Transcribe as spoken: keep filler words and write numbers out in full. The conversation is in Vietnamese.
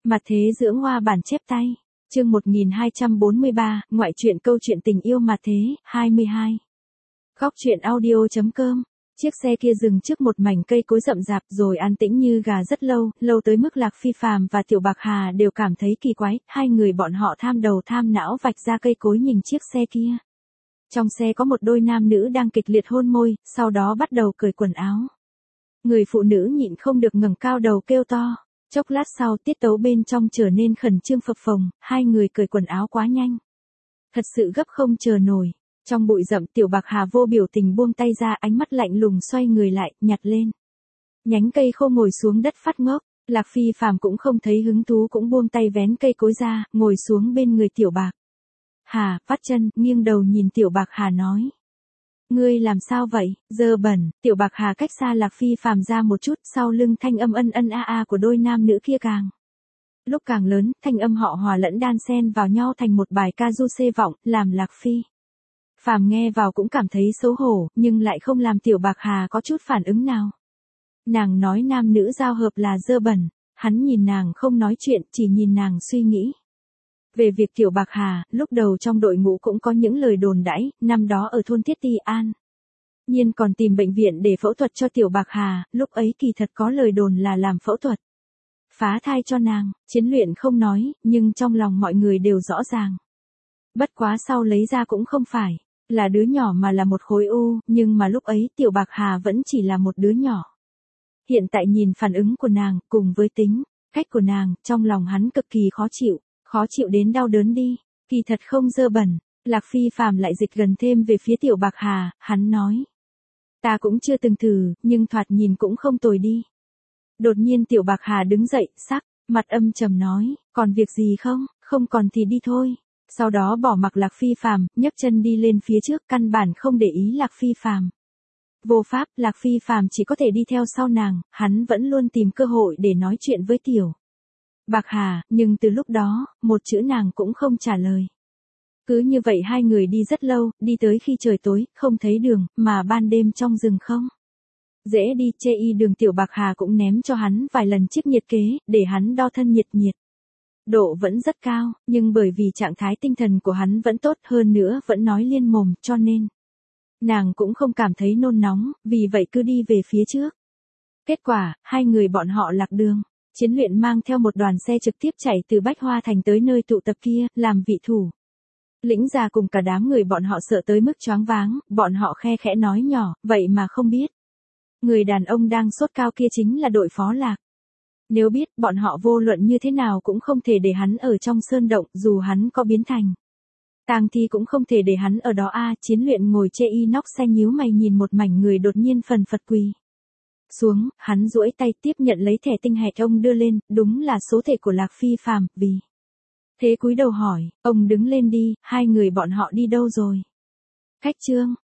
Mặt thế dưỡng hoa bản chép tay. Chương một nghìn hai trăm bốn mươi ba, ngoại truyện câu chuyện tình yêu mặt thế, hai mươi hai. Góc truyện audio chấm com. Chiếc xe kia dừng trước một mảnh cây cối rậm rạp rồi an tĩnh như gà rất lâu, lâu tới mức Lạc Phi Phàm và Tiểu Bạc Hà đều cảm thấy kỳ quái, hai người bọn họ tham đầu tham não vạch ra cây cối nhìn chiếc xe kia. Trong xe có một đôi nam nữ đang kịch liệt hôn môi, sau đó bắt đầu cởi quần áo. Người phụ nữ nhịn không được ngẩng cao đầu kêu to. Chốc lát sau tiết tấu bên trong trở nên khẩn trương phập phồng, hai người cởi quần áo quá nhanh. Thật sự gấp không chờ nổi. Trong bụi rậm Tiểu Bạc Hà vô biểu tình buông tay ra, ánh mắt lạnh lùng xoay người lại, nhặt lên nhánh cây khô ngồi xuống đất phát ngốc. Lạc Phi Phàm cũng không thấy hứng thú cũng buông tay vén cây cối ra, ngồi xuống bên người Tiểu Bạc Hà, vắt chân, nghiêng đầu nhìn Tiểu Bạc Hà nói. Ngươi làm sao vậy, dơ bẩn. Tiểu Bạc Hà cách xa Lạc Phi Phàm ra một chút, sau lưng thanh âm ân ân a a của đôi nam nữ kia càng lúc càng lớn, thanh âm họ hòa lẫn đan xen vào nhau thành một bài ca du xê vọng, làm Lạc Phi Phàm nghe vào cũng cảm thấy xấu hổ, nhưng lại không làm Tiểu Bạc Hà có chút phản ứng nào. Nàng nói nam nữ giao hợp là dơ bẩn, hắn nhìn nàng không nói chuyện, chỉ nhìn nàng suy nghĩ. Về việc Tiểu Bạc Hà, lúc đầu trong đội ngũ cũng có những lời đồn đãi, năm đó ở thôn Thiết Ti An. Nhiên còn tìm bệnh viện để phẫu thuật cho Tiểu Bạc Hà, lúc ấy kỳ thật có lời đồn là làm phẫu thuật phá thai cho nàng, Chiến Luyện không nói, nhưng trong lòng mọi người đều rõ ràng. Bất quá sau lấy ra cũng không phải là đứa nhỏ mà là một khối u, nhưng mà lúc ấy Tiểu Bạc Hà vẫn chỉ là một đứa nhỏ. Hiện tại nhìn phản ứng của nàng, cùng với tính cách của nàng, trong lòng hắn cực kỳ khó chịu. Khó chịu đến đau đớn đi, kỳ thật không dơ bẩn. Lạc Phi Phàm lại dịch gần thêm về phía Tiểu Bạc Hà, hắn nói. Ta cũng chưa từng thử, nhưng thoạt nhìn cũng không tồi đi. Đột nhiên Tiểu Bạc Hà đứng dậy, sắc mặt âm trầm nói, còn việc gì không, không còn thì đi thôi. Sau đó bỏ mặc Lạc Phi Phàm, nhấc chân đi lên phía trước, căn bản không để ý Lạc Phi Phàm. Vô pháp, Lạc Phi Phàm chỉ có thể đi theo sau nàng, hắn vẫn luôn tìm cơ hội để nói chuyện với Tiểu Bạc Hà, nhưng từ lúc đó, một chữ nàng cũng không trả lời. Cứ như vậy hai người đi rất lâu, đi tới khi trời tối, không thấy đường, mà ban đêm trong rừng không dễ đi, chê y đường. Tiểu Bạc Hà cũng ném cho hắn vài lần chiếc nhiệt kế, để hắn đo thân nhiệt nhiệt. Độ vẫn rất cao, nhưng bởi vì trạng thái tinh thần của hắn vẫn tốt hơn nữa vẫn nói liên mồm, cho nên nàng cũng không cảm thấy nôn nóng, vì vậy cứ đi về phía trước. Kết quả, hai người bọn họ lạc đường. Chiến Luyện mang theo một đoàn xe trực tiếp chạy từ Bách Hoa Thành tới nơi tụ tập kia, làm vị thủ lĩnh già cùng cả đám người bọn họ sợ tới mức choáng váng, bọn họ khe khẽ nói nhỏ, vậy mà không biết. Người đàn ông đang sốt cao kia chính là đội phó Lạc. Nếu biết, bọn họ vô luận như thế nào cũng không thể để hắn ở trong sơn động, dù hắn có biến thành tang thi cũng không thể để hắn ở đó a. Chiến Luyện ngồi chê inox xanh nhíu mày nhìn một mảnh người đột nhiên phần phật quỳ xuống, hắn duỗi tay tiếp nhận lấy thẻ tinh hạch ông đưa lên, đúng là số thẻ của Lạc Phi Phàm, vì thế cúi đầu hỏi, ông đứng lên đi, hai người bọn họ đi đâu rồi? Khách trương,